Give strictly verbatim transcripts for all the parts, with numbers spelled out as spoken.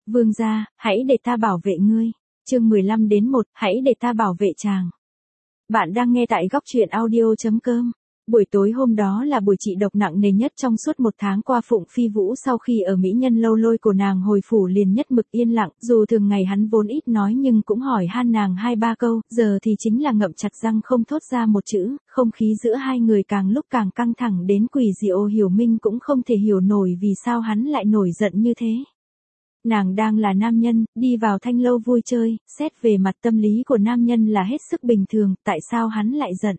Vương gia, hãy để ta bảo vệ ngươi. Chương mười lăm đến một, hãy để ta bảo vệ chàng. Bạn đang nghe tại góc truyện audio chấm com. Buổi tối hôm đó là buổi trị độc nặng nề nhất trong suốt một tháng qua. Phụng Phi Vũ sau khi ở Mỹ Nhân Lâu lôi của nàng hồi phủ liền nhất mực yên lặng, dù thường ngày hắn vốn ít nói nhưng cũng hỏi han nàng hai ba câu, giờ thì chính là ngậm chặt răng không thốt ra một chữ. Không khí giữa hai người càng lúc càng căng thẳng đến quỷ dị. Ô Hiểu Minh cũng không thể hiểu nổi vì sao hắn lại nổi giận như thế. Nàng đang là nam nhân, đi vào thanh lâu vui chơi, xét về mặt tâm lý của nam nhân là hết sức bình thường, tại sao hắn lại giận?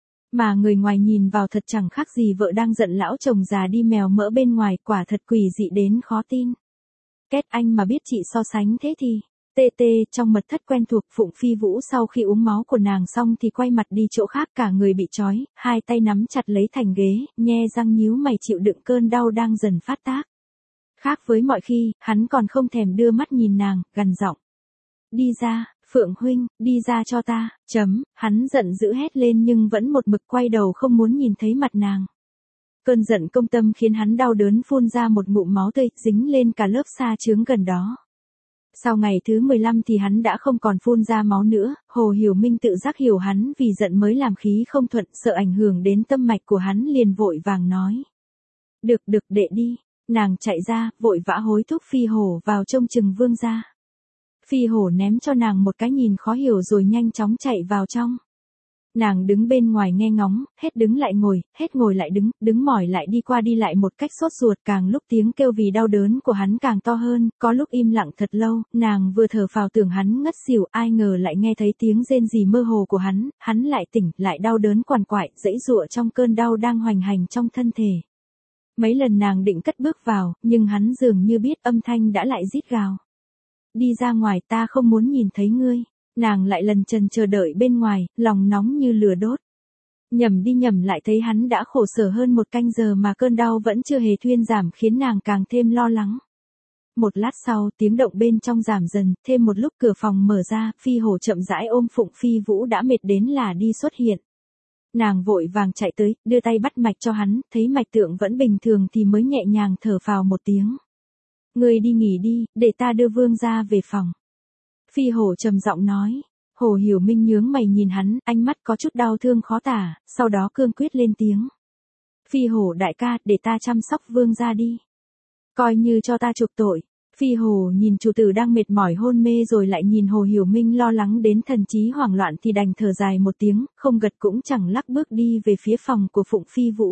Mà người ngoài nhìn vào thật chẳng khác gì vợ đang giận lão chồng già đi mèo mỡ bên ngoài, quả thật quỷ dị đến khó tin. Kết anh mà biết chị so sánh thế thì, tê tê trong mật thất quen thuộc. Phụng Phi Vũ sau khi uống máu của nàng xong thì quay mặt đi chỗ khác, cả người bị trói, hai tay nắm chặt lấy thành ghế, nhe răng nhíu mày chịu đựng cơn đau đang dần phát tác. Khác với mọi khi, hắn còn không thèm đưa mắt nhìn nàng, gằn giọng. Đi ra, Phượng huynh, đi ra cho ta, chấm, hắn giận dữ hét lên nhưng vẫn một mực quay đầu không muốn nhìn thấy mặt nàng. Cơn giận công tâm khiến hắn đau đớn phun ra một ngụm máu tươi, dính lên cả lớp sa chướng gần đó. Sau ngày thứ mười lăm thì hắn đã không còn phun ra máu nữa. Hồ Hiểu Minh tự giác hiểu hắn vì giận mới làm khí không thuận, sợ ảnh hưởng đến tâm mạch của hắn liền vội vàng nói. Được được đệ đi. Nàng chạy ra, vội vã hối thúc Phi Hổ vào trông chừng vương gia. Phi Hổ ném cho nàng một cái nhìn khó hiểu rồi nhanh chóng chạy vào trong. Nàng đứng bên ngoài nghe ngóng, hết đứng lại ngồi, hết ngồi lại đứng, đứng mỏi lại đi qua đi lại một cách sốt ruột. Càng lúc tiếng kêu vì đau đớn của hắn càng to hơn, có lúc im lặng thật lâu. Nàng vừa thở phào tưởng hắn ngất xỉu, ai ngờ lại nghe thấy tiếng rên rỉ mơ hồ của hắn, hắn lại tỉnh, lại đau đớn quằn quại, giãy giụa trong cơn đau đang hoành hành trong thân thể. Mấy lần nàng định cất bước vào, nhưng hắn dường như biết âm thanh đã lại rít gào. Đi ra ngoài, ta không muốn nhìn thấy ngươi. Nàng lại lần trần chờ đợi bên ngoài, lòng nóng như lửa đốt. Nhầm đi nhầm lại thấy hắn đã khổ sở hơn một canh giờ mà cơn đau vẫn chưa hề thuyên giảm, khiến nàng càng thêm lo lắng. Một lát sau, tiếng động bên trong giảm dần, thêm một lúc cửa phòng mở ra, Phi Hổ chậm rãi ôm Phụng Phi Vũ đã mệt đến là đi xuất hiện. Nàng vội vàng chạy tới, đưa tay bắt mạch cho hắn, thấy mạch tượng vẫn bình thường thì mới nhẹ nhàng thở phào một tiếng. Ngươi đi nghỉ đi, để ta đưa vương gia về phòng. Phi Hổ trầm giọng nói. Hồ Hiểu Minh nhướng mày nhìn hắn, ánh mắt có chút đau thương khó tả, sau đó cương quyết lên tiếng. Phi Hổ đại ca, để ta chăm sóc vương gia đi. Coi như cho ta chuộc tội. Phi Hổ nhìn chủ tử đang mệt mỏi hôn mê rồi lại nhìn Hồ Hiểu Minh lo lắng đến thần trí hoảng loạn thì đành thở dài một tiếng, không gật cũng chẳng lắc bước đi về phía phòng của Phụng Phi Vũ.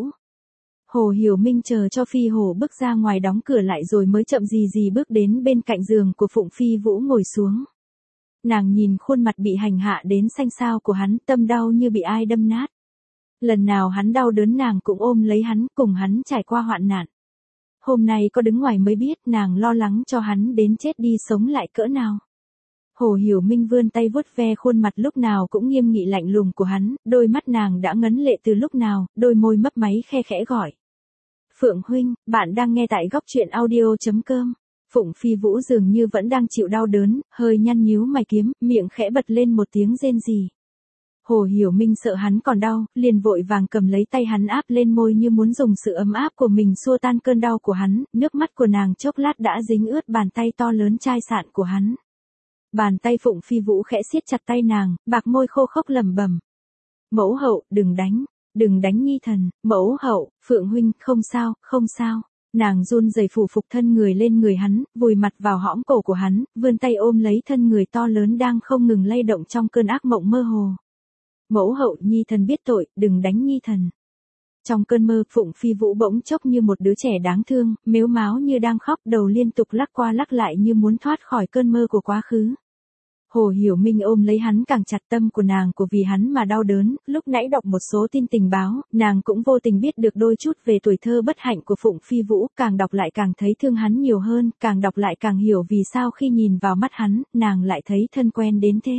Hồ Hiểu Minh chờ cho Phi Hổ bước ra ngoài đóng cửa lại rồi mới chậm gì gì bước đến bên cạnh giường của Phụng Phi Vũ ngồi xuống. Nàng nhìn khuôn mặt bị hành hạ đến xanh xao của hắn, tâm đau như bị ai đâm nát. Lần nào hắn đau đớn nàng cũng ôm lấy hắn, cùng hắn trải qua hoạn nạn. Hôm nay có đứng ngoài mới biết nàng lo lắng cho hắn đến chết đi sống lại cỡ nào. Hồ Hiểu Minh vươn tay vuốt ve khuôn mặt lúc nào cũng nghiêm nghị lạnh lùng của hắn, đôi mắt nàng đã ngấn lệ từ lúc nào, đôi môi mấp máy khe khẽ gọi. Phượng huynh, bạn đang nghe tại góc truyện audio chấm com. Phụng Phi Vũ dường như vẫn đang chịu đau đớn, hơi nhăn nhíu mày kiếm, miệng khẽ bật lên một tiếng rên rỉ. Hồ Hiểu Minh sợ hắn còn đau, liền vội vàng cầm lấy tay hắn áp lên môi như muốn dùng sự ấm áp của mình xua tan cơn đau của hắn, nước mắt của nàng chốc lát đã dính ướt bàn tay to lớn chai sạn của hắn. Bàn tay Phụng Phi Vũ khẽ siết chặt tay nàng, bạc môi khô khốc lẩm bẩm. Mẫu hậu, đừng đánh, đừng đánh nhi thần, mẫu hậu, Phượng huynh, không sao, không sao. Nàng run rẩy phủ phục thân người lên người hắn, vùi mặt vào hõm cổ của hắn, vươn tay ôm lấy thân người to lớn đang không ngừng lay động trong cơn ác mộng mơ hồ. Mẫu hậu, nhi thần biết tội, đừng đánh nhi thần. Trong cơn mơ, Phụng Phi Vũ bỗng chốc như một đứa trẻ đáng thương, mếu máo như đang khóc, đầu liên tục lắc qua lắc lại như muốn thoát khỏi cơn mơ của quá khứ. Hồ Hiểu Minh ôm lấy hắn càng chặt, tâm của nàng của vì hắn mà đau đớn. Lúc nãy đọc một số tin tình báo, nàng cũng vô tình biết được đôi chút về tuổi thơ bất hạnh của Phụng Phi Vũ, càng đọc lại càng thấy thương hắn nhiều hơn, càng đọc lại càng hiểu vì sao khi nhìn vào mắt hắn, nàng lại thấy thân quen đến thế.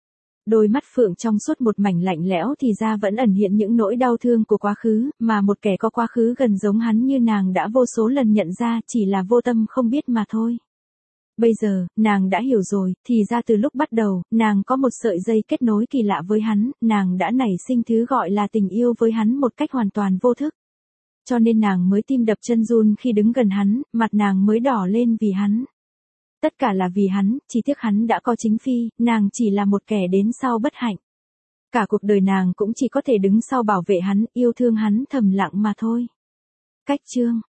Đôi mắt Phượng trong suốt một mảnh lạnh lẽo thì ra vẫn ẩn hiện những nỗi đau thương của quá khứ, mà một kẻ có quá khứ gần giống hắn như nàng đã vô số lần nhận ra, chỉ là vô tâm không biết mà thôi. Bây giờ, nàng đã hiểu rồi, thì ra từ lúc bắt đầu, nàng có một sợi dây kết nối kỳ lạ với hắn, nàng đã nảy sinh thứ gọi là tình yêu với hắn một cách hoàn toàn vô thức. Cho nên nàng mới tim đập chân run khi đứng gần hắn, mặt nàng mới đỏ lên vì hắn. Tất cả là vì hắn, chỉ tiếc hắn đã có chính phi, nàng chỉ là một kẻ đến sau bất hạnh. Cả cuộc đời nàng cũng chỉ có thể đứng sau bảo vệ hắn, yêu thương hắn thầm lặng mà thôi. Cách chương